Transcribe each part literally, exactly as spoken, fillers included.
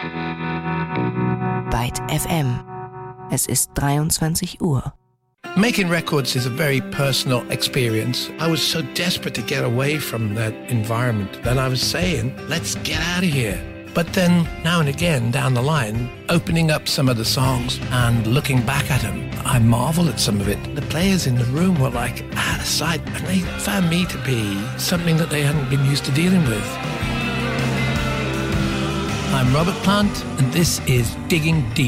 Byte F M. Es ist dreiundzwanzig Uhr. Making records is a very personal experience. I was so desperate to get away from that environment that I was saying, let's get out of here. But then, now and again, down the line, opening up some of the songs and looking back at them, I marvel at some of it. The players in the room were like out of sight, and they found me to be something that they hadn't been used to dealing with. I'm Robert Plant, and this is Digging Deep.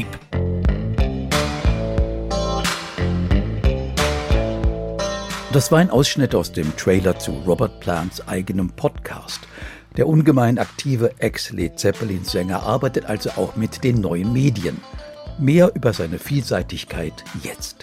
Das war ein Ausschnitt aus dem Trailer zu Robert Plants eigenem Podcast. Der ungemein aktive Ex-Led Zeppelin-Sänger arbeitet also auch mit den neuen Medien. Mehr über seine Vielseitigkeit jetzt.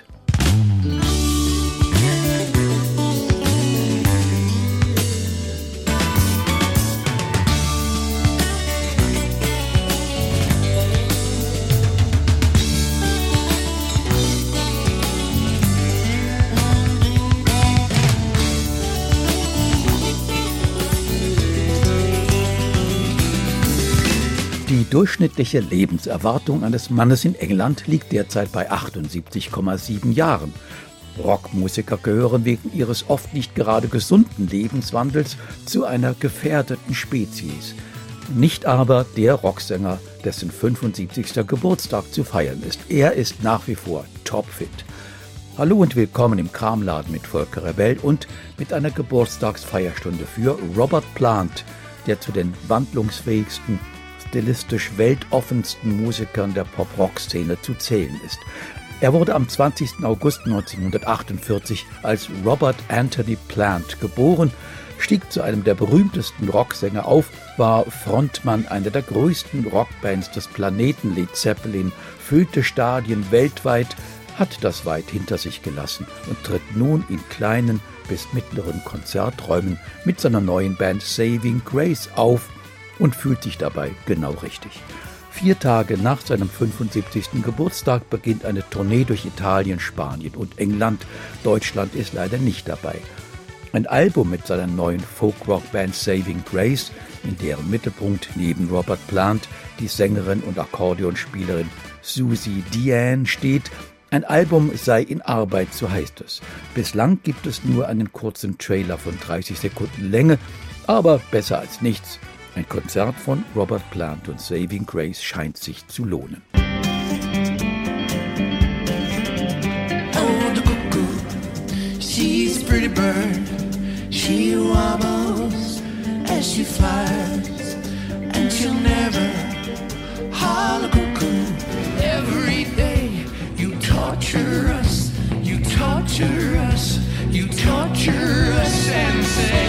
Die durchschnittliche Lebenserwartung eines Mannes in England liegt derzeit bei achtundsiebzig Komma sieben Jahren. Rockmusiker gehören wegen ihres oft nicht gerade gesunden Lebenswandels zu einer gefährdeten Spezies. Nicht aber der Rocksänger, dessen fünfundsiebzigster Geburtstag zu feiern ist. Er ist nach wie vor topfit. Hallo und willkommen im Kramladen mit Volker Rebell und mit einer Geburtstagsfeierstunde für Robert Plant, der zu den wandlungsfähigsten, stilistisch weltoffensten Musikern der Pop-Rock-Szene zu zählen ist. Er wurde am zwanzigsten August neunzehnhundertachtundvierzig als Robert Anthony Plant geboren, stieg zu einem der berühmtesten Rocksänger auf, war Frontmann einer der größten Rockbands des Planeten Led Zeppelin, füllte Stadien weltweit, hat das weit hinter sich gelassen und tritt nun in kleinen bis mittleren Konzerträumen mit seiner neuen Band Saving Grace auf und fühlt sich dabei genau richtig. Vier Tage nach seinem fünfundsiebzigsten Geburtstag beginnt eine Tournee durch Italien, Spanien und England. Deutschland ist leider nicht dabei. Ein Album mit seiner neuen Folk-Rock-Band Saving Grace, in deren Mittelpunkt neben Robert Plant die Sängerin und Akkordeonspielerin Susie Diane steht. Ein Album sei in Arbeit, so heißt es. Bislang gibt es nur einen kurzen Trailer von dreißig Sekunden Länge, aber besser als nichts. Ein Konzert von Robert Plant und Saving Grace scheint sich zu lohnen. Oh, the cuckoo, she's a pretty bird. She wobbles as she flies, and she'll never holler cuckoo. Every day you torture us, you torture us, you torture us and say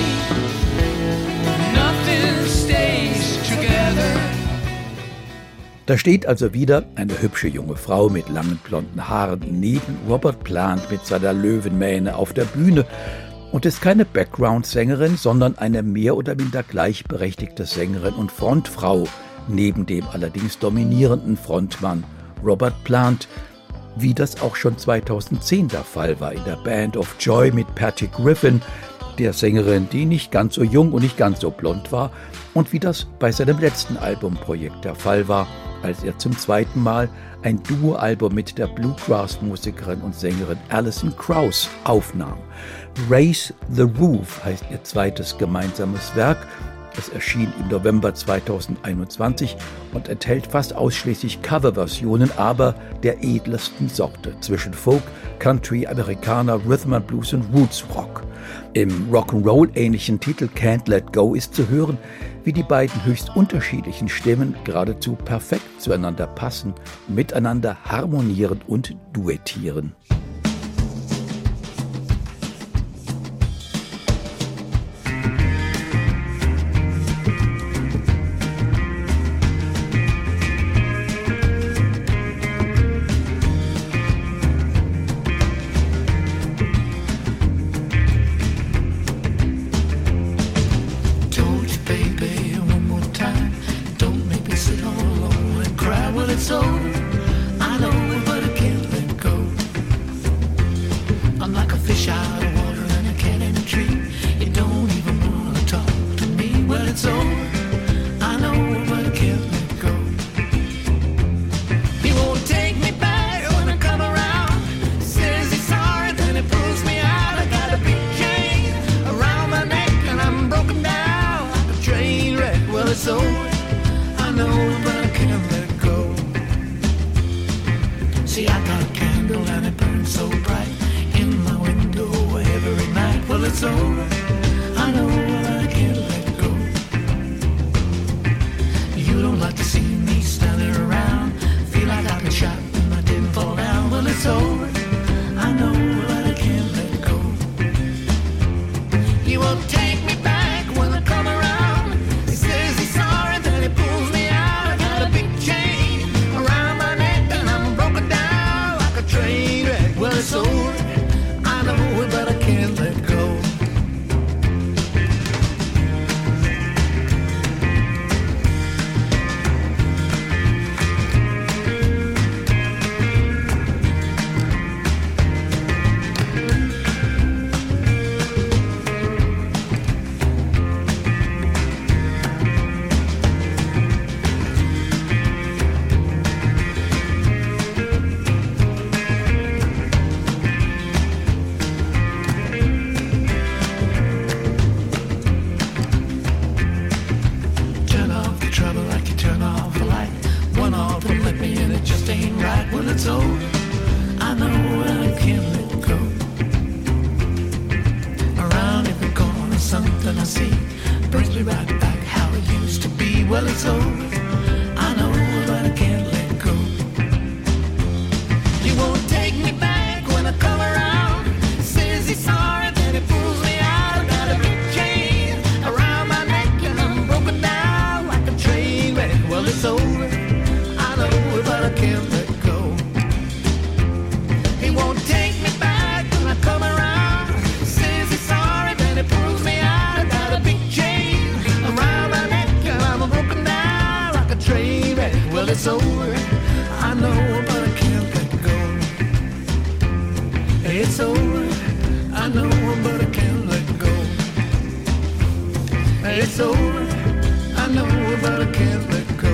nothing stays together. Da steht also wieder eine hübsche junge Frau mit langen blonden Haaren neben Robert Plant mit seiner Löwenmähne auf der Bühne und ist keine Background-Sängerin, sondern eine mehr oder minder gleichberechtigte Sängerin und Frontfrau neben dem allerdings dominierenden Frontmann Robert Plant, wie das auch schon zweitausendzehn der Fall war in der Band of Joy mit Patty Griffin, der Sängerin, die nicht ganz so jung und nicht ganz so blond war, und wie das bei seinem letzten Albumprojekt der Fall war, als er zum zweiten Mal ein Duo-Album mit der Bluegrass-Musikerin und Sängerin Alison Krauss aufnahm. Raise the Roof heißt ihr zweites gemeinsames Werk. Es erschien im November zweitausendeinundzwanzig und enthält fast ausschließlich Coverversionen, aber der edlesten Sorte zwischen Folk, Country, Amerikaner, Rhythm and Blues und Roots Rock. Im Rock'n'Roll-ähnlichen Titel Can't Let Go ist zu hören, wie die beiden höchst unterschiedlichen Stimmen geradezu perfekt zueinander passen, miteinander harmonieren und duettieren. know, but I can't let go. See, I got a candle and it burns so bright in my window every night. Well, it's over, I know, but I can't let go. You don't like to see me standing around, feel like I've been shot and I didn't fall down. Well, it's over, I know, but I can't let go. You won't take me back when I come around. He says he's sorry, then he pulls me out. I got a big chain around my neck and I'm broken down like a train wreck. Well, it's over, I know it, but I can't let go. It's over, I know, but I can't let go. It's over, I know, but I can't let go. It's over, I know, but I can't let go.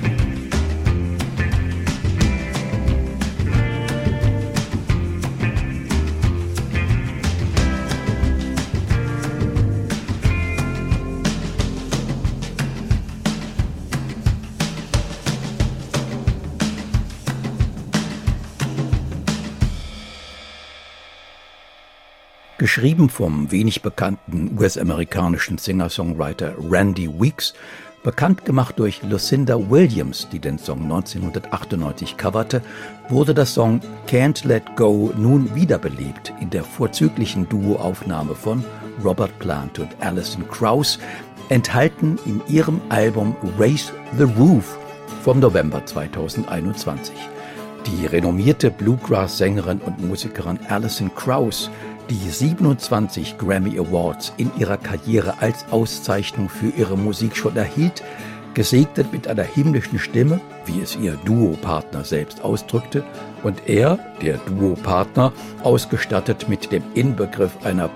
Geschrieben vom wenig bekannten U S-amerikanischen Singer-Songwriter Randy Weeks, bekannt gemacht durch Lucinda Williams, die den Song neunzehnhundertachtundneunzig coverte, wurde das Song Can't Let Go nun wiederbelebt in der vorzüglichen Duoaufnahme von Robert Plant und Alison Krauss, enthalten in ihrem Album Raise the Roof vom November zweitausendeinundzwanzig. Die renommierte Bluegrass-Sängerin und Musikerin Alison Krauss, die siebenundzwanzig Grammy Awards in ihrer Karriere als Auszeichnung für ihre Musik schon erhielt, gesegnet mit einer himmlischen Stimme, wie es ihr Duopartner selbst ausdrückte, und er, der Duopartner, ausgestattet mit dem Inbegriff einer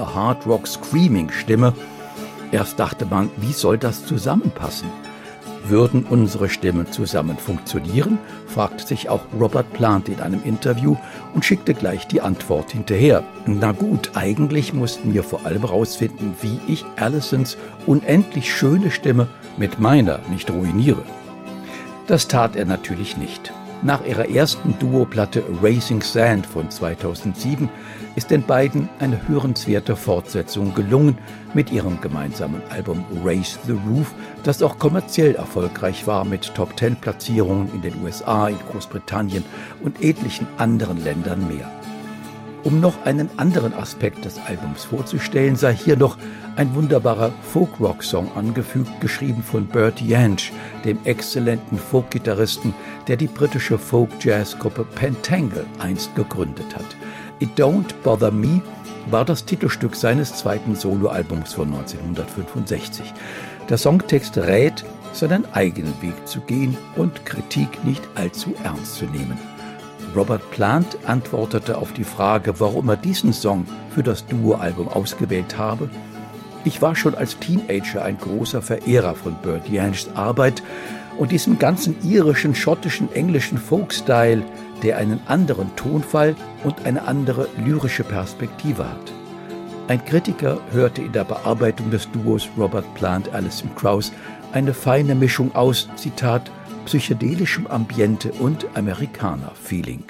Power-Hard-Rock-Screaming-Stimme. Erst dachte man, wie soll das zusammenpassen? Würden unsere Stimmen zusammen funktionieren? Fragte sich auch Robert Plant in einem Interview und schickte gleich die Antwort hinterher. Na gut, eigentlich mussten wir vor allem herausfinden, wie ich Alisons unendlich schöne Stimme mit meiner nicht ruiniere. Das tat er natürlich nicht. Nach ihrer ersten Duoplatte Raising Sand von zweitausendsieben ist den beiden eine hörenswerte Fortsetzung gelungen mit ihrem gemeinsamen Album Raise the Roof, das auch kommerziell erfolgreich war mit Top-Ten-Platzierungen in den U S A, in Großbritannien und etlichen anderen Ländern mehr. Um noch einen anderen Aspekt des Albums vorzustellen, sei hier noch ein wunderbarer Folk-Rock-Song angefügt, geschrieben von Bert Jansch, dem exzellenten Folk-Gitarristen, der die britische Folk-Jazz-Gruppe Pentangle einst gegründet hat. It Don't Bother Me war das Titelstück seines zweiten Soloalbums von neunzehnhundertfünfundsechzig. Der Songtext rät, seinen eigenen Weg zu gehen und Kritik nicht allzu ernst zu nehmen. Robert Plant antwortete auf die Frage, warum er diesen Song für das Duo-Album ausgewählt habe: Ich war schon als Teenager ein großer Verehrer von Bert Janschs Arbeit und diesem ganzen irischen, schottischen, englischen Folk-Style, der einen anderen Tonfall und eine andere lyrische Perspektive hat. Ein Kritiker hörte in der Bearbeitung des Duos Robert Plant-Alison Krauss Eine feine Mischung aus, Zitat, psychedelischem Ambiente und Amerikaner-Feeling.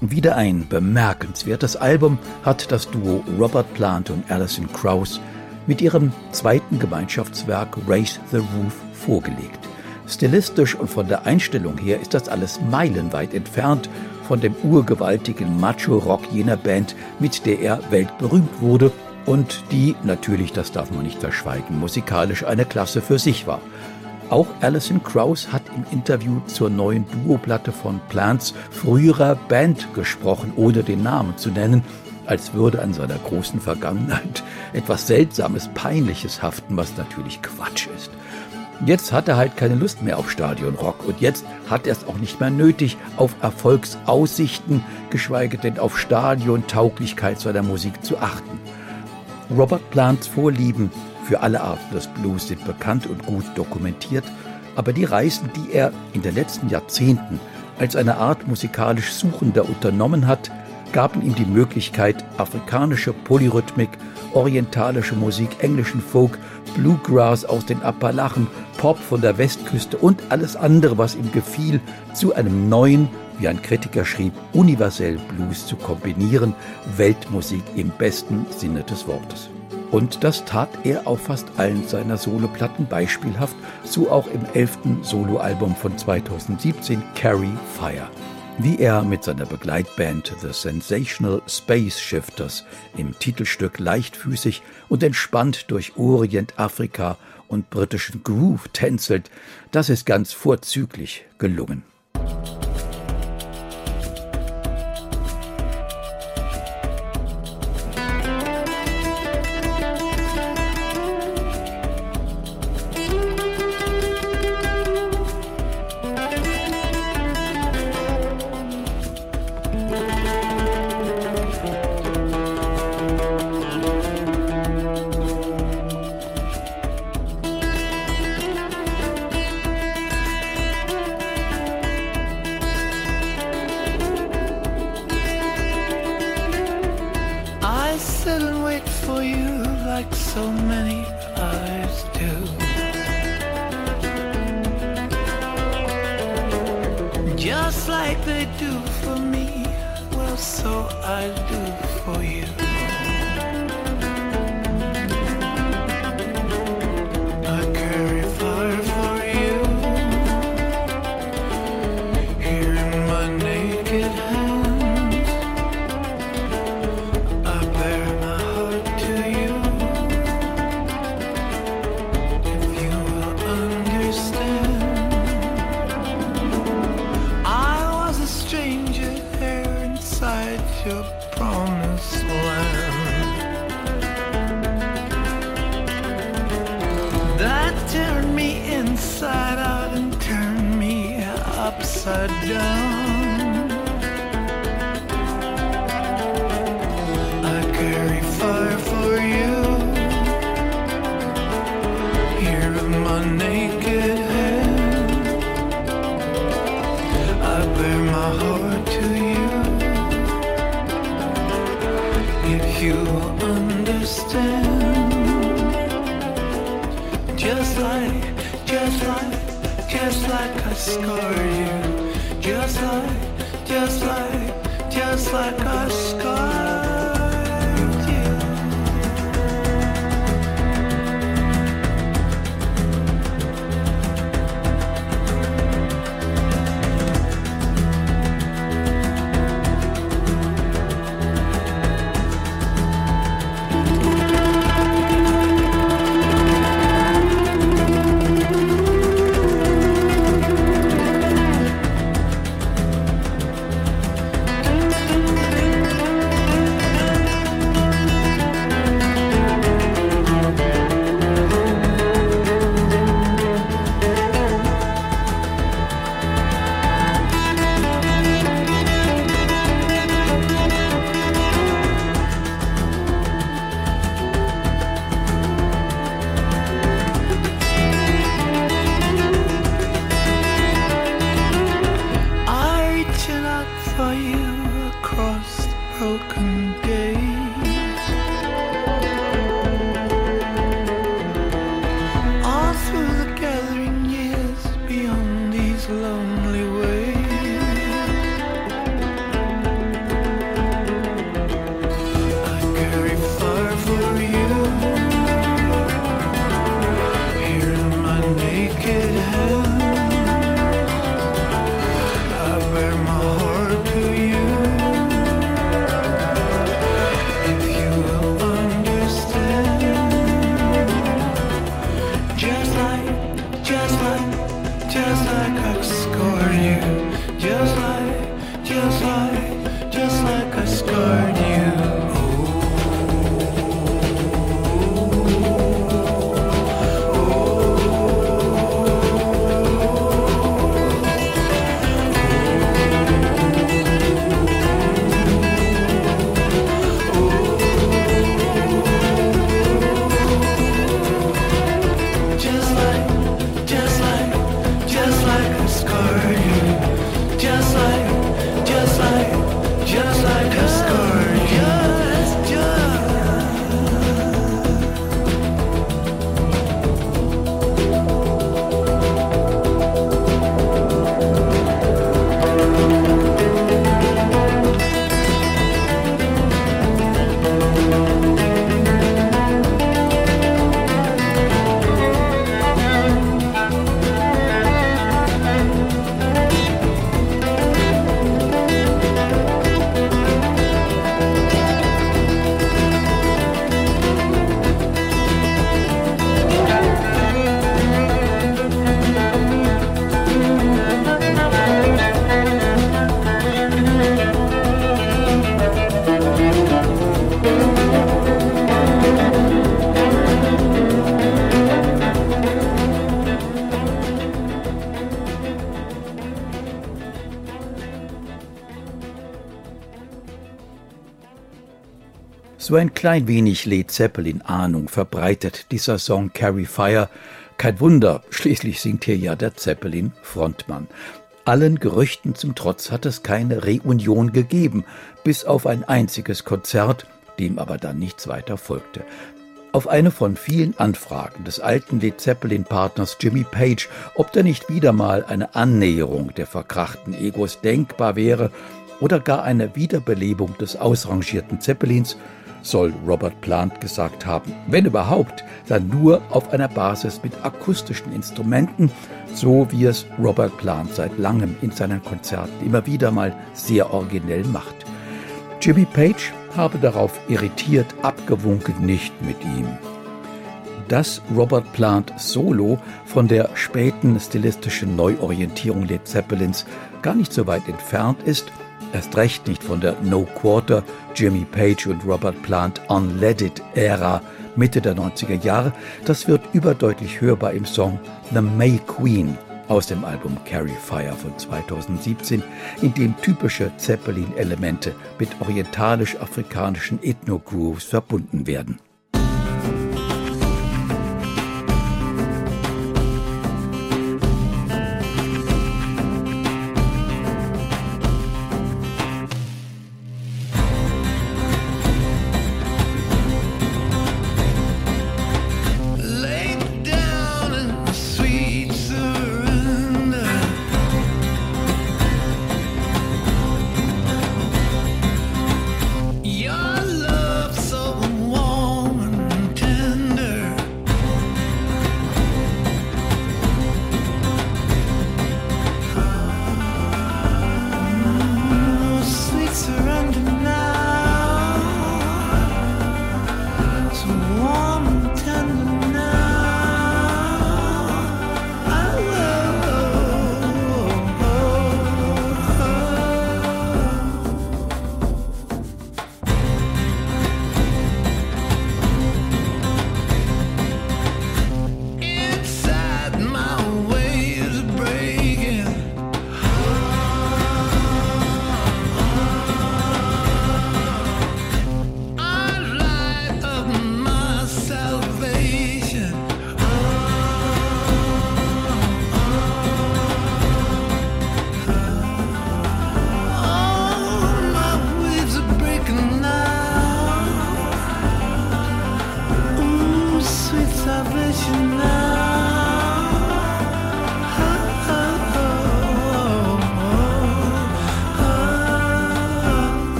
Wieder ein bemerkenswertes Album hat das Duo Robert Plant und Alison Krauss mit ihrem zweiten Gemeinschaftswerk Raise the Roof vorgelegt. Stilistisch und von der Einstellung her ist das alles meilenweit entfernt von dem urgewaltigen Macho-Rock jener Band, mit der er weltberühmt wurde und die, natürlich, das darf man nicht verschweigen, musikalisch eine Klasse für sich war. Auch Alison Krauss hat im Interview zur neuen Duoplatte von Plants früherer Band gesprochen, ohne den Namen zu nennen, als würde an seiner großen Vergangenheit etwas Seltsames, Peinliches haften, was natürlich Quatsch ist. Jetzt hat er halt keine Lust mehr auf Stadionrock und jetzt hat er es auch nicht mehr nötig, auf Erfolgsaussichten, geschweige denn auf Stadiontauglichkeit seiner Musik zu achten. Robert Plants Vorlieben für alle Arten des Blues sind bekannt und gut dokumentiert, aber die Reisen, die er in den letzten Jahrzehnten als eine Art musikalisch Suchender unternommen hat, gaben ihm die Möglichkeit, afrikanische Polyrhythmik, orientalische Musik, englischen Folk, Bluegrass aus den Appalachen, Pop von der Westküste und alles andere, was ihm gefiel, zu einem neuen, wie ein Kritiker schrieb, universell Blues zu kombinieren, Weltmusik im besten Sinne des Wortes. Und das tat er auf fast allen seiner Soloplatten beispielhaft, so auch im elften Soloalbum von zweitausendsiebzehn, Carry Fire. Wie er mit seiner Begleitband The Sensational Space Shifters im Titelstück leichtfüßig und entspannt durch Orient, Afrika und britischen Groove tänzelt, das ist ganz vorzüglich gelungen. Just like they do for me, well, so I do for you. I carry fire for you here in my naked hands. I bear my heart to you, if you will understand. Your promised land that turned me inside out and turned me upside down. I carry fire for you here in my naked hand. I bear my heart to you, if you understand. Just like, just like, just like I scarred you. Just like, just like, just like I scarred you. lonely way. like I scored you. Just like, just like, just like I scored you. So ein klein wenig Led Zeppelin-Ahnung verbreitet dieser Song Carry Fire. Kein Wunder, schließlich singt hier ja der Zeppelin-Frontmann. Allen Gerüchten zum Trotz hat es keine Reunion gegeben, bis auf ein einziges Konzert, dem aber dann nichts weiter folgte. Auf eine von vielen Anfragen des alten Led Zeppelin-Partners Jimmy Page, ob da nicht wieder mal eine Annäherung der verkrachten Egos denkbar wäre oder gar eine Wiederbelebung des ausrangierten Zeppelins, soll Robert Plant gesagt haben, wenn überhaupt, dann nur auf einer Basis mit akustischen Instrumenten, so wie es Robert Plant seit langem in seinen Konzerten immer wieder mal sehr originell macht. Jimmy Page habe darauf irritiert abgewunken, nicht mit ihm. Dass Robert Plant solo von der späten stilistischen Neuorientierung Led Zeppelins gar nicht so weit entfernt ist, erst recht nicht von der No Quarter, Jimmy Page und Robert Plant Unleaded-Ära Mitte der neunziger Jahre, das wird überdeutlich hörbar im Song The May Queen aus dem Album Carry Fire von zweitausendsiebzehn, in dem typische Zeppelin-Elemente mit orientalisch-afrikanischen Ethno-Grooves verbunden werden. Your love so warm.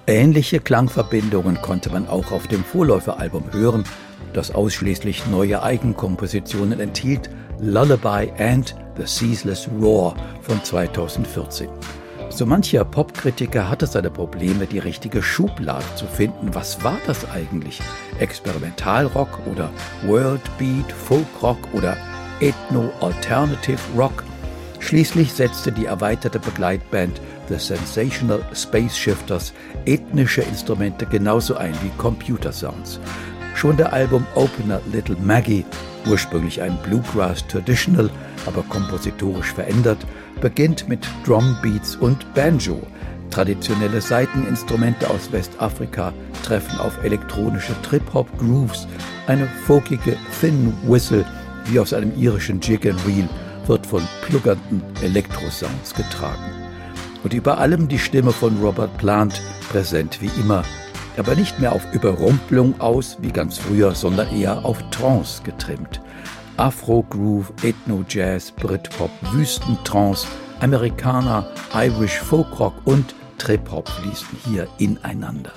Ähnliche Klangverbindungen konnte man auch auf dem Vorläuferalbum hören, das ausschließlich neue Eigenkompositionen enthielt, Lullaby and The Ceaseless Roar von zweitausendvierzehn. So mancher Popkritiker hatte seine Probleme, die richtige Schublade zu finden. Was war das eigentlich? Experimentalrock oder Worldbeat, Folkrock oder Ethno-Alternative Rock? Schließlich setzte die erweiterte Begleitband The Sensational Space Shifters ethnische Instrumente genauso ein wie Computersounds. Schon der Album-Opener Little Maggie, ursprünglich ein Bluegrass Traditional, aber kompositorisch verändert, beginnt mit Drumbeats und Banjo. Traditionelle Saiteninstrumente aus Westafrika treffen auf elektronische Trip-Hop-Grooves. Eine folkige Thin Whistle, wie aus einem irischen Jig and Reel, wird von pluggernden Elektrosounds getragen. Und über allem die Stimme von Robert Plant, präsent wie immer, aber nicht mehr auf Überrumpelung aus, wie ganz früher, sondern eher auf Trance getrimmt. Afro-Groove, Ethno-Jazz, Britpop, Wüstentrance, Amerikaner, Irish Folkrock und Trip-Hop fließen hier ineinander.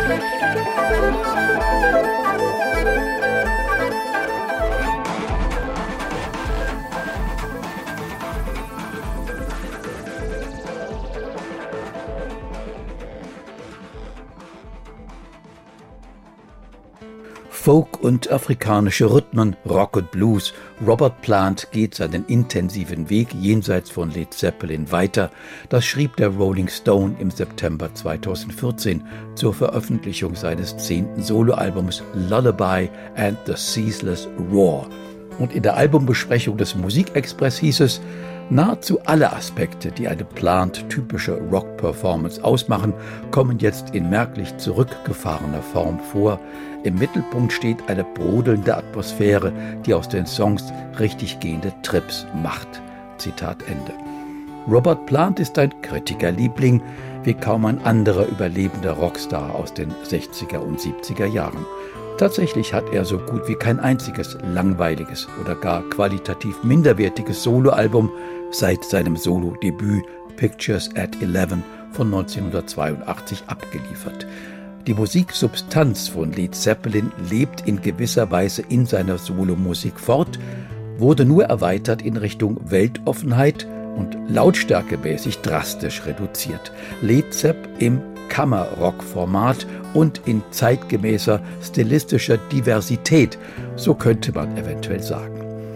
Folk und afrikanische Rhythmen, Rock und Blues. Robert Plant geht seinen intensiven Weg jenseits von Led Zeppelin weiter. Das schrieb der Rolling Stone im September zweitausendvierzehn zur Veröffentlichung seines zehnten Soloalbums Lullaby and the Ceaseless Roar. Und in der Albumbesprechung des Musikexpress hieß es, nahezu alle Aspekte, die eine Plant-typische Rock-Performance ausmachen, kommen jetzt in merklich zurückgefahrener Form vor. Im Mittelpunkt steht eine brodelnde Atmosphäre, die aus den Songs richtig gehende Trips macht. Zitat Ende. Robert Plant ist ein Kritikerliebling, wie kaum ein anderer überlebender Rockstar aus den sechziger und siebziger Jahren. Tatsächlich hat er so gut wie kein einziges langweiliges oder gar qualitativ minderwertiges Soloalbum seit seinem Solo-Debüt Pictures at Eleven von neunzehnhundertzweiundachtzig abgeliefert. Die Musiksubstanz von Led Zeppelin lebt in gewisser Weise in seiner Solomusik fort, wurde nur erweitert in Richtung Weltoffenheit und lautstärkemäßig drastisch reduziert. Led Zepp im Kammerrock-Format und in zeitgemäßer stilistischer Diversität, so könnte man eventuell sagen.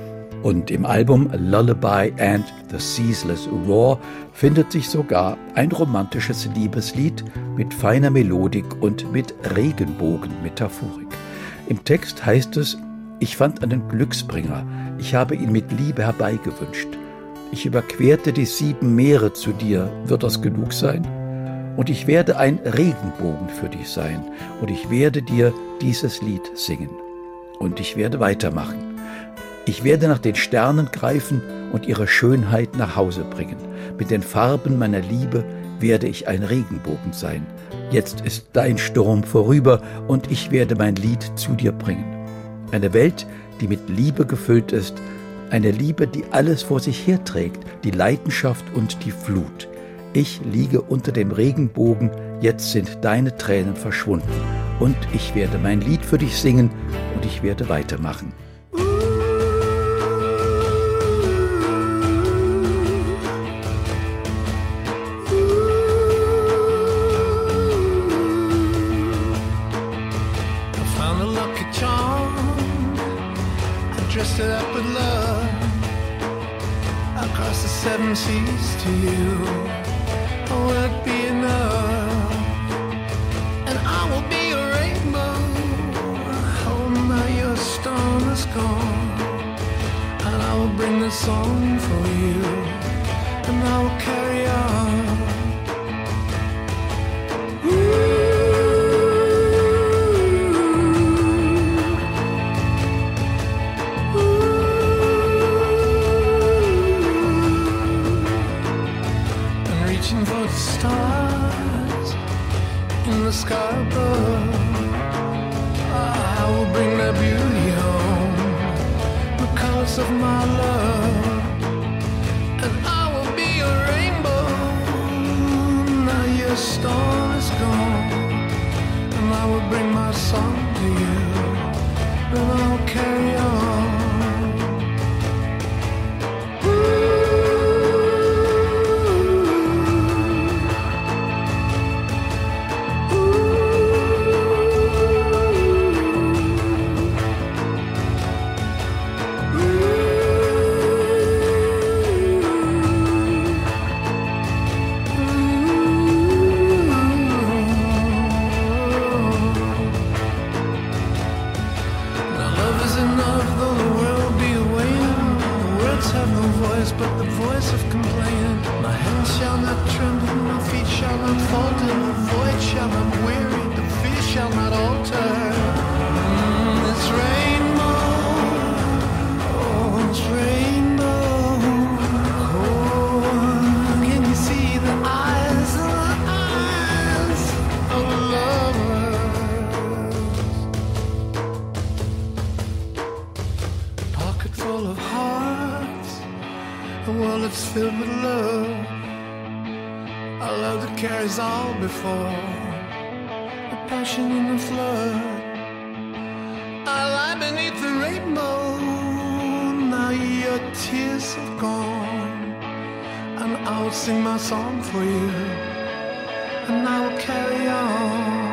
Und im Album Lullaby and the Ceaseless Roar findet sich sogar ein romantisches Liebeslied mit feiner Melodik und mit Regenbogenmetaphorik. Im Text heißt es: Ich fand einen Glücksbringer, ich habe ihn mit Liebe herbeigewünscht. Ich überquerte die sieben Meere zu dir, wird das genug sein? Und ich werde ein Regenbogen für dich sein, und ich werde dir dieses Lied singen. Und ich werde weitermachen. Ich werde nach den Sternen greifen und ihre Schönheit nach Hause bringen. Mit den Farben meiner Liebe werde ich ein Regenbogen sein. Jetzt ist dein Sturm vorüber und ich werde mein Lied zu dir bringen. Eine Welt, die mit Liebe gefüllt ist, eine Liebe, die alles vor sich herträgt, die Leidenschaft und die Flut. Ich liege unter dem Regenbogen, jetzt sind deine Tränen verschwunden. Und ich werde mein Lied für dich singen und ich werde weitermachen. Dressed it up with love across the seven seas to you. Oh, will it be enough? And I will be a rainbow. Oh, now your storm is gone. And I will bring the song for you. And I will carry on. For the stars in the sky above, I will bring their beauty home, the colors of my love, and I will be a rainbow. Now your storm is gone, and I will bring my song to you, and I will carry on. But the voice of complaining, my hands shall not tremble, my feet shall not falter, the void shall not weary, the fear shall not alter. Mm, it's rainbow, oh, it's rainbow. Oh, can you see the eyes, the eyes of lovers? A pocket full of hearts, a world that's filled with love, a love that carries all before, a passion in the flood. I lie beneath the rainbow, now your tears have gone, and I'll sing my song for you, and I will carry on.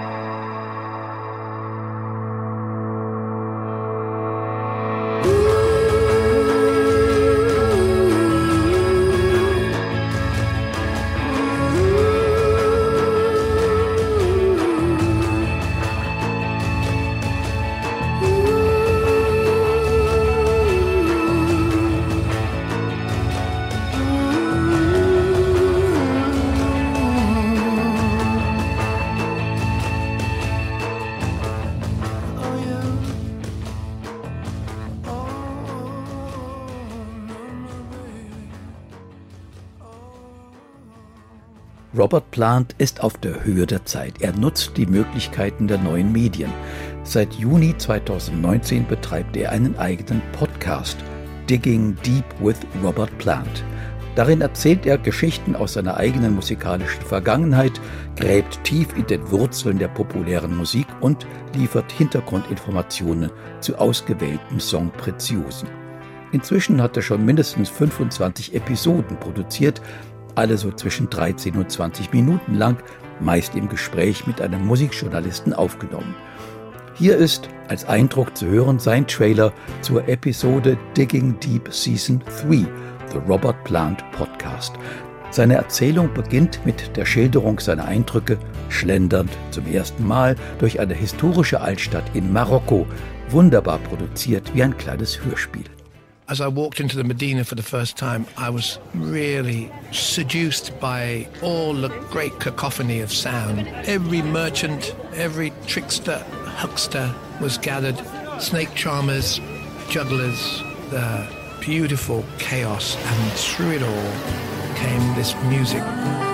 Robert Plant ist auf der Höhe der Zeit. Er nutzt die Möglichkeiten der neuen Medien. Seit Juni zweitausendneunzehn betreibt er einen eigenen Podcast, Digging Deep with Robert Plant. Darin erzählt er Geschichten aus seiner eigenen musikalischen Vergangenheit, gräbt tief in den Wurzeln der populären Musik und liefert Hintergrundinformationen zu ausgewählten Songpräziosen. Inzwischen hat er schon mindestens fünfundzwanzig Episoden produziert, alle so zwischen dreizehn und zwanzig Minuten lang, meist im Gespräch mit einem Musikjournalisten aufgenommen. Hier ist als Eindruck zu hören sein Trailer zur Episode Digging Deep Season drei, The Robert Plant Podcast. Seine Erzählung beginnt mit der Schilderung seiner Eindrücke, schlendernd zum ersten Mal durch eine historische Altstadt in Marokko, wunderbar produziert wie ein kleines Hörspiel. As I walked into the Medina for the first time, I was really seduced by all the great cacophony of sound. Every merchant, every trickster, huckster was gathered. Snake charmers, jugglers, the beautiful chaos, and through it all came this music.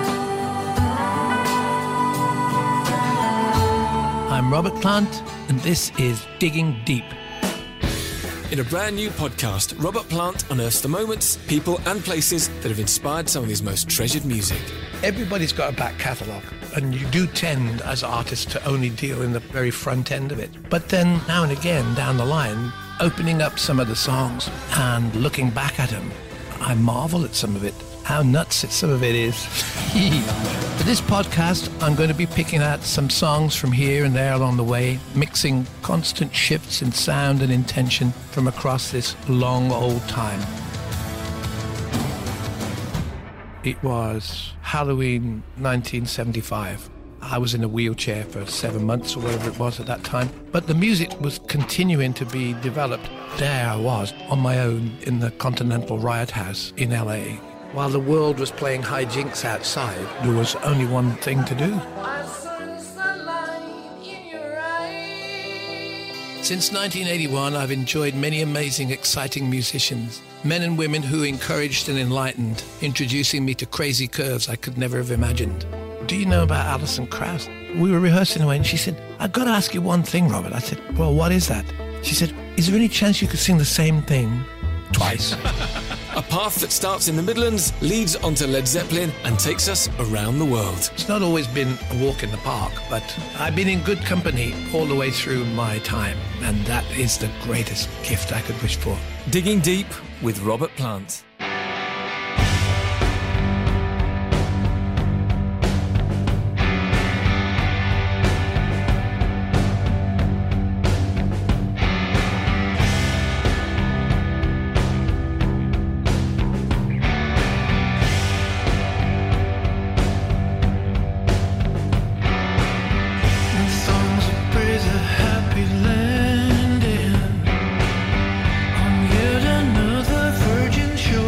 I'm Robert Plant, and this is Digging Deep. In a brand new podcast, Robert Plant unearths the moments, people and places that have inspired some of his most treasured music. Everybody's got a back catalogue, and you do tend as artists to only deal in the very front end of it. But then now and again down the line, opening up some of the songs and looking back at them, I marvel at some of it, how nuts it, some of it is. For this podcast, I'm going to be picking out some songs from here and there along the way, mixing constant shifts in sound and intention from across this long old time. It was Halloween nineteen seventy-five. I was in a wheelchair for seven months or whatever it was at that time, but the music was continuing to be developed. There I was on my own in the Continental Riot House in L A. While the world was playing hijinks outside, there was only one thing to do. Since nineteen eighty-one, I've enjoyed many amazing, exciting musicians, men and women who encouraged and enlightened, introducing me to crazy curves I could never have imagined. Do you know about Alison Krauss? We were rehearsing away and she said, I've got to ask you one thing, Robert. I said, well, what is that? She said, is there any chance you could sing the same thing twice? A path that starts in the Midlands, leads onto Led Zeppelin and takes us around the world. It's not always been a walk in the park, but I've been in good company all the way through my time, and that is the greatest gift I could wish for. Digging Deep with Robert Plant. Happy landing on yet another virgin shore.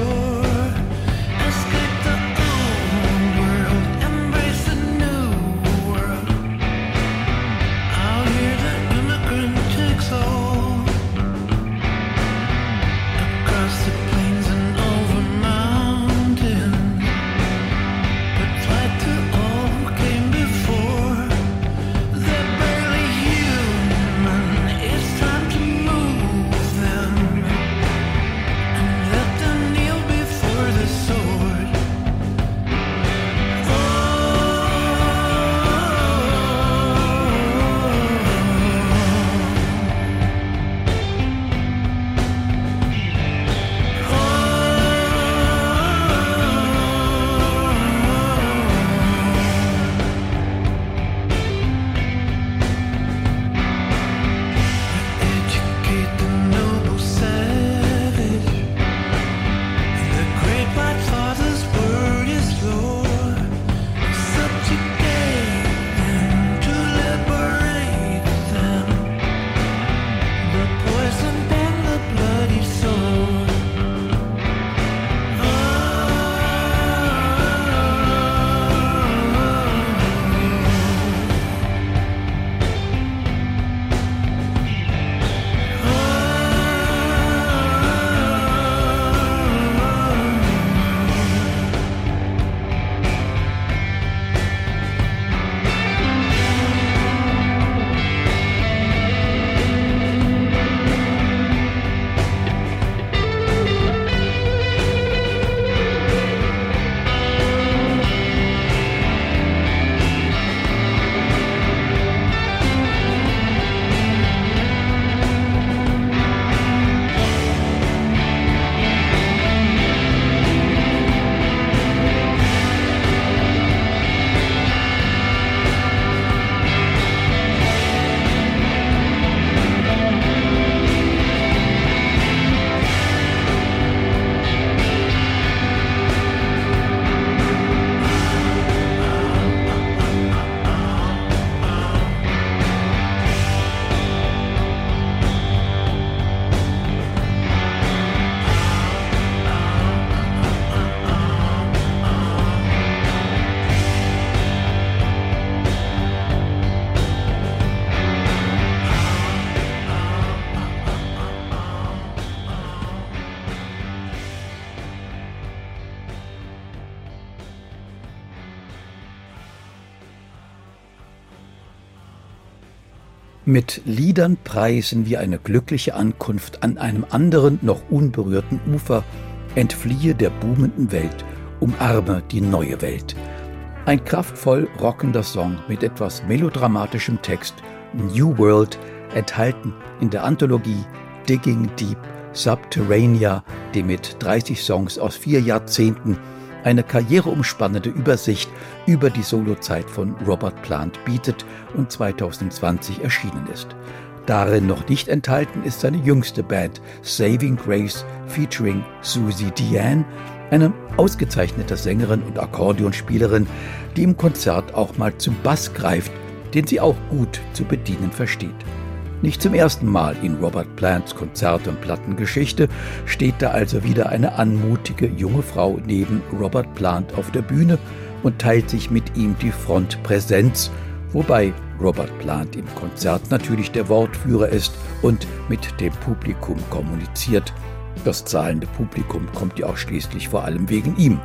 Mit Liedern preisen wir eine glückliche Ankunft an einem anderen, noch unberührten Ufer, entfliehe der boomenden Welt, umarme die neue Welt. Ein kraftvoll rockender Song mit etwas melodramatischem Text, New World, enthalten in der Anthologie Digging Deep Subterranea, die mit dreißig Songs aus vier Jahrzehnten eine karriereumspannende Übersicht über die Solozeit von Robert Plant bietet und zweitausendzwanzig erschienen ist. Darin noch nicht enthalten ist seine jüngste Band Saving Grace featuring Susie Diane, eine ausgezeichnete Sängerin und Akkordeonspielerin, die im Konzert auch mal zum Bass greift, den sie auch gut zu bedienen versteht. Nicht zum ersten Mal in Robert Plants Konzert- und Plattengeschichte steht da also wieder eine anmutige junge Frau neben Robert Plant auf der Bühne und teilt sich mit ihm die Frontpräsenz, wobei Robert Plant im Konzert natürlich der Wortführer ist und mit dem Publikum kommuniziert. Das zahlende Publikum kommt ja auch schließlich vor allem wegen ihm.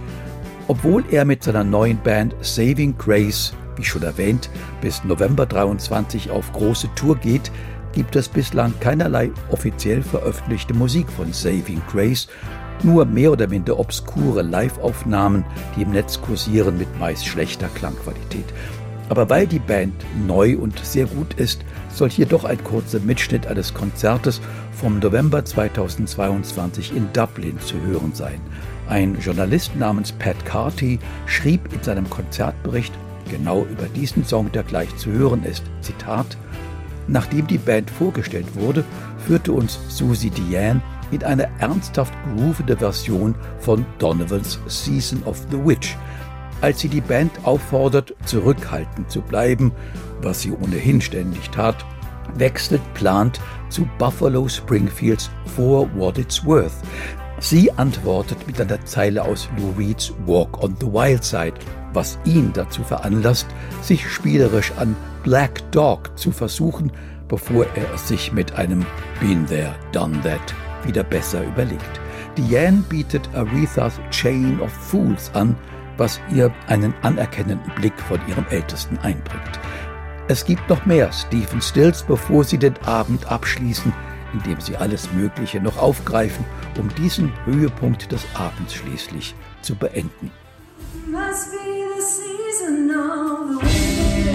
Obwohl er mit seiner neuen Band Saving Grace, wie schon erwähnt, bis November dreiundzwanzig auf große Tour geht, gibt es bislang keinerlei offiziell veröffentlichte Musik von Saving Grace, nur mehr oder minder obskure Live-Aufnahmen, die im Netz kursieren mit meist schlechter Klangqualität. Aber weil die Band neu und sehr gut ist, soll hier doch ein kurzer Mitschnitt eines Konzertes vom November zweitausendzweiundzwanzig in Dublin zu hören sein. Ein Journalist namens Pat Carty schrieb in seinem Konzertbericht genau über diesen Song, der gleich zu hören ist, Zitat: Nachdem die Band vorgestellt wurde, führte uns Susie Diane in eine ernsthaft groovende Version von Donovans Season of the Witch. Als sie die Band auffordert, zurückhaltend zu bleiben, was sie ohnehin ständig tat, wechselt Plant zu Buffalo Springfields For What It's Worth. Sie antwortet mit einer Zeile aus Lou Reeds Walk on the Wild Side, was ihn dazu veranlasst, sich spielerisch an Black Dog zu versuchen, bevor er es sich mit einem Been There, Done That wieder besser überlegt. Diane bietet Arethas Chain of Fools an, was ihr einen anerkennenden Blick von ihrem Ältesten einbringt. Es gibt noch mehr Stephen Stills, bevor sie den Abend abschließen, indem sie alles Mögliche noch aufgreifen, um diesen Höhepunkt des Abends schließlich zu beenden. Must be the season of the wind.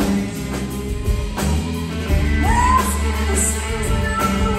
Must be the season of the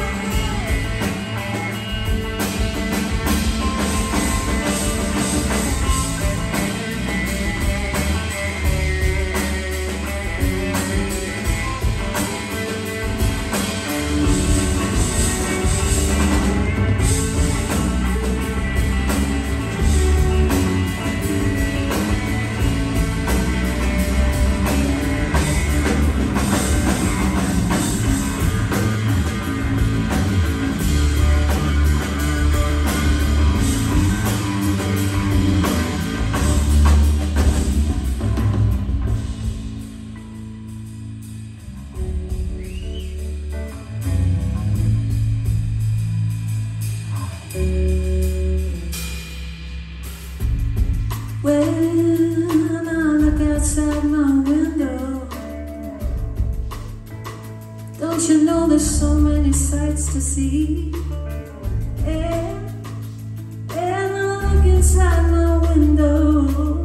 When I look outside my window, don't you know there's so many sights to see? And, and I look inside my window,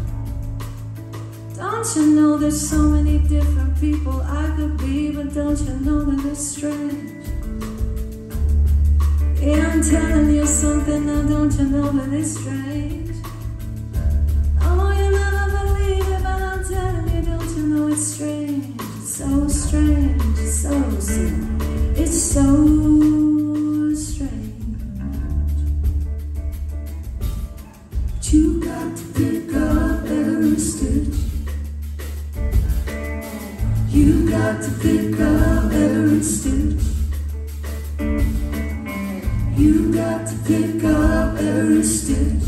don't you know there's so many different people I could be, but don't you know that it's strange? Yeah, I'm telling you something now, don't you know that it's strange? It's strange, it's so strange, it's so, so, it's so strange. But you got to pick up every stitch. You got to pick up every stitch. You got to pick up every stitch.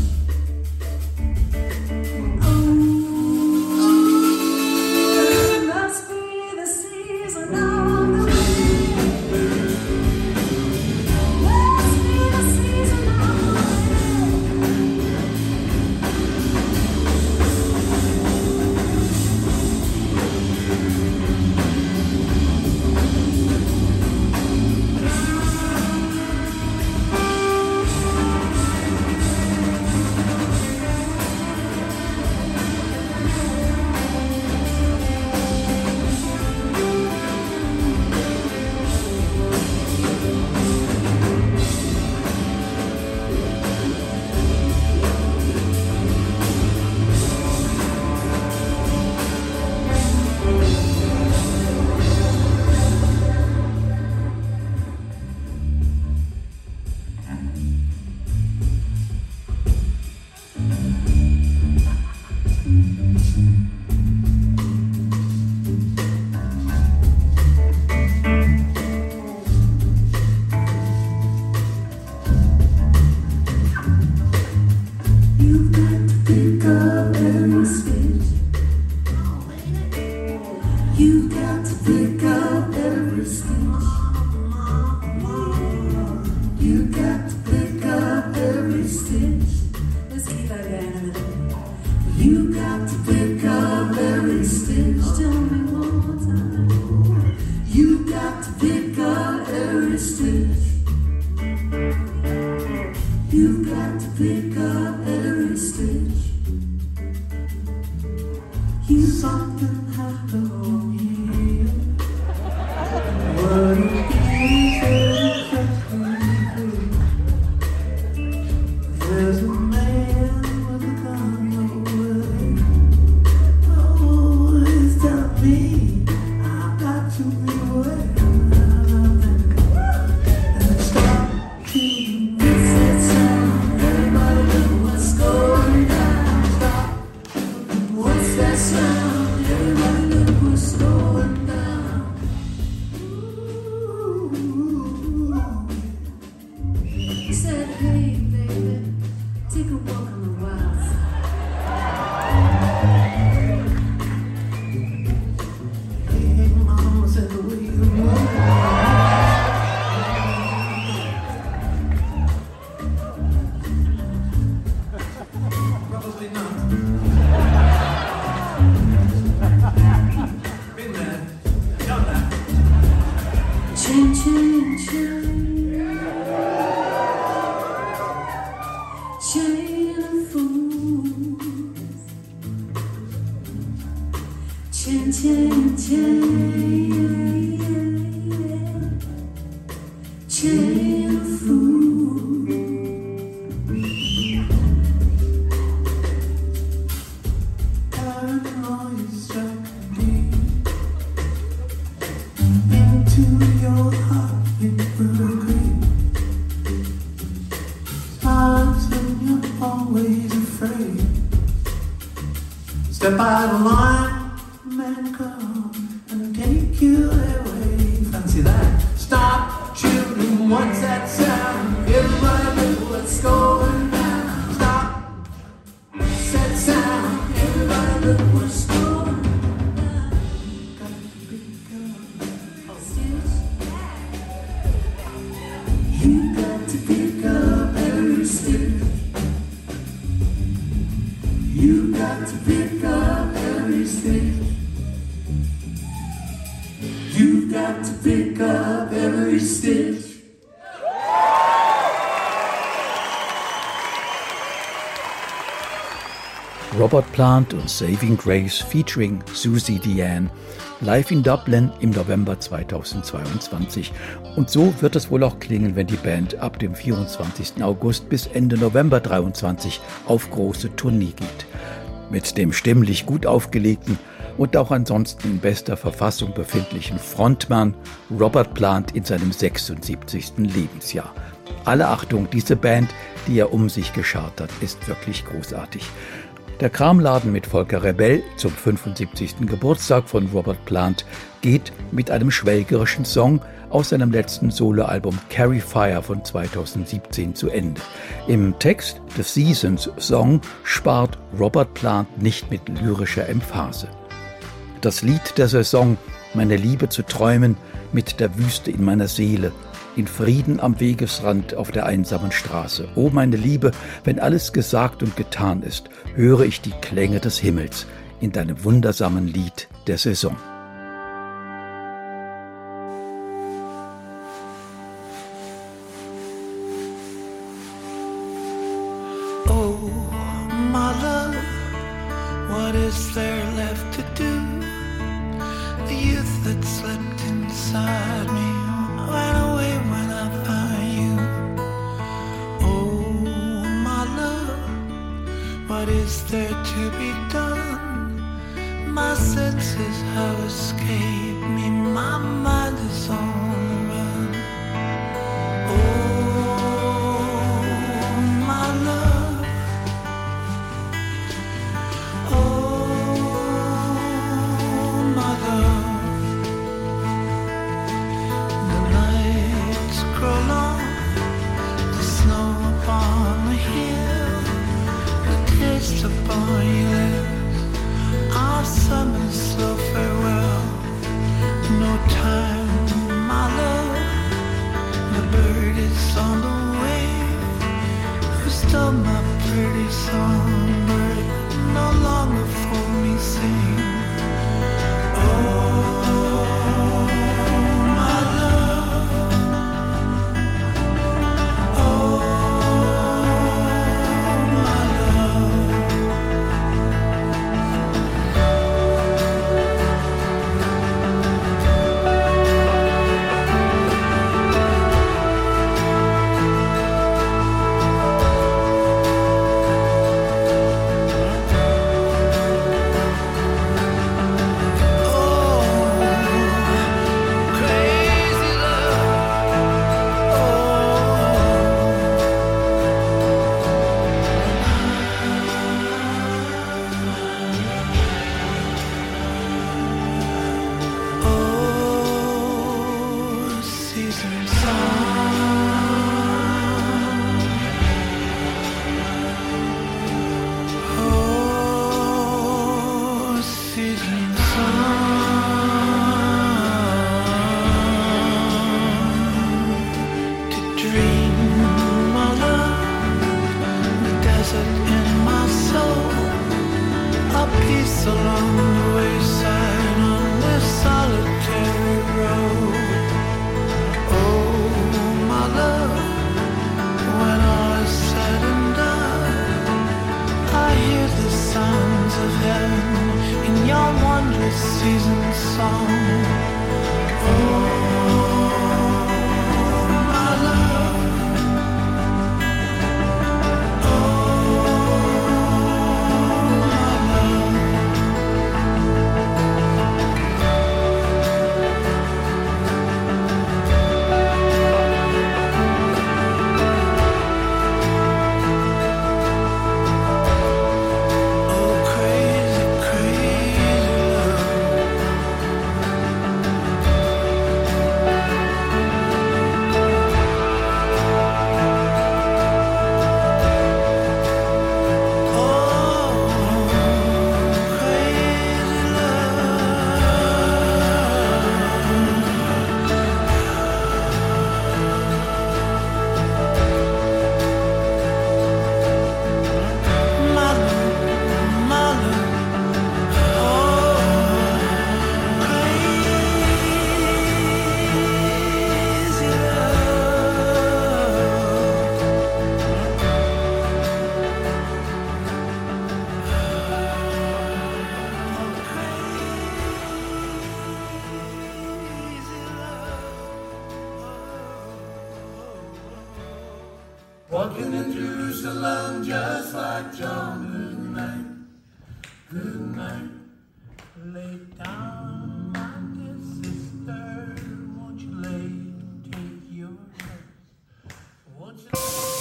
Step out of line, man, come and take you away. Fancy that. Stop shooting, what's that sound? Everybody look what's going down. Stop, set sound. Everybody look what's going down. Got to pick up. You got to pick up every stick. You got to pick up every stick. You've got to pick up every stitch. Robert Plant und Saving Grace featuring Susie Diane live in Dublin im November zweitausendzweiundzwanzig. Und so wird es wohl auch klingen, wenn die Band ab dem vierundzwanzigsten August bis Ende November dreiundzwanzig auf große Tournee geht. Mit dem stimmlich gut aufgelegten und auch ansonsten in bester Verfassung befindlichen Frontmann Robert Plant in seinem sechsundsiebzigsten Lebensjahr. Alle Achtung, diese Band, die er um sich geschart hat, ist wirklich großartig. Der Kramladen mit Volker Rebell zum fünfundsiebzigsten Geburtstag von Robert Plant geht mit einem schwelgerischen Song aus seinem letzten Soloalbum Carry Fire von zweitausendsiebzehn zu Ende. Im Text des Seasons-Song spart Robert Plant nicht mit lyrischer Emphase. Das Lied der Saison, meine Liebe zu träumen, mit der Wüste in meiner Seele, in Frieden am Wegesrand auf der einsamen Straße. O meine Liebe, wenn alles gesagt und getan ist, höre ich die Klänge des Himmels in deinem wundersamen Lied der Saison. Oh, my love, what is there left to do? The youth that slept inside me ran away when I found you. Oh, my love, what is there to be done? My senses have escaped me, my mind is on the run. Oh, my love, oh, my love. Grow long, the snow upon the hill, the taste upon your lips, our summer's slow farewell. No time, my love, the bird is on the wing, who stole my pretty songbird, no longer for me sing. Oh, Walking in Jerusalem just like John. Good night, good night. Lay down, my dear sister. Won't you lay and take your rest? Won't you...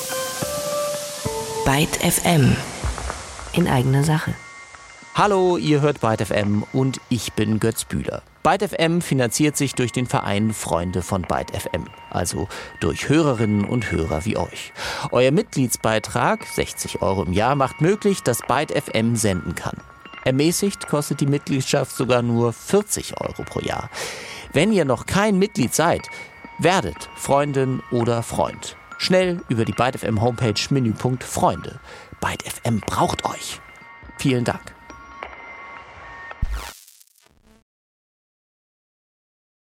Byte F M. In eigener Sache. Hallo, ihr hört Byte F M und ich bin Götz Bühler. Byte F M finanziert sich durch den Verein Freunde von Byte F M, also durch Hörerinnen und Hörer wie euch. Euer Mitgliedsbeitrag, sechzig Euro im Jahr, macht möglich, dass Byte F M senden kann. Ermäßigt kostet die Mitgliedschaft sogar nur vierzig Euro pro Jahr. Wenn ihr noch kein Mitglied seid, werdet Freundin oder Freund. Schnell über die Byte F M Homepage Menüpunkt Freunde. Byte F M braucht euch. Vielen Dank.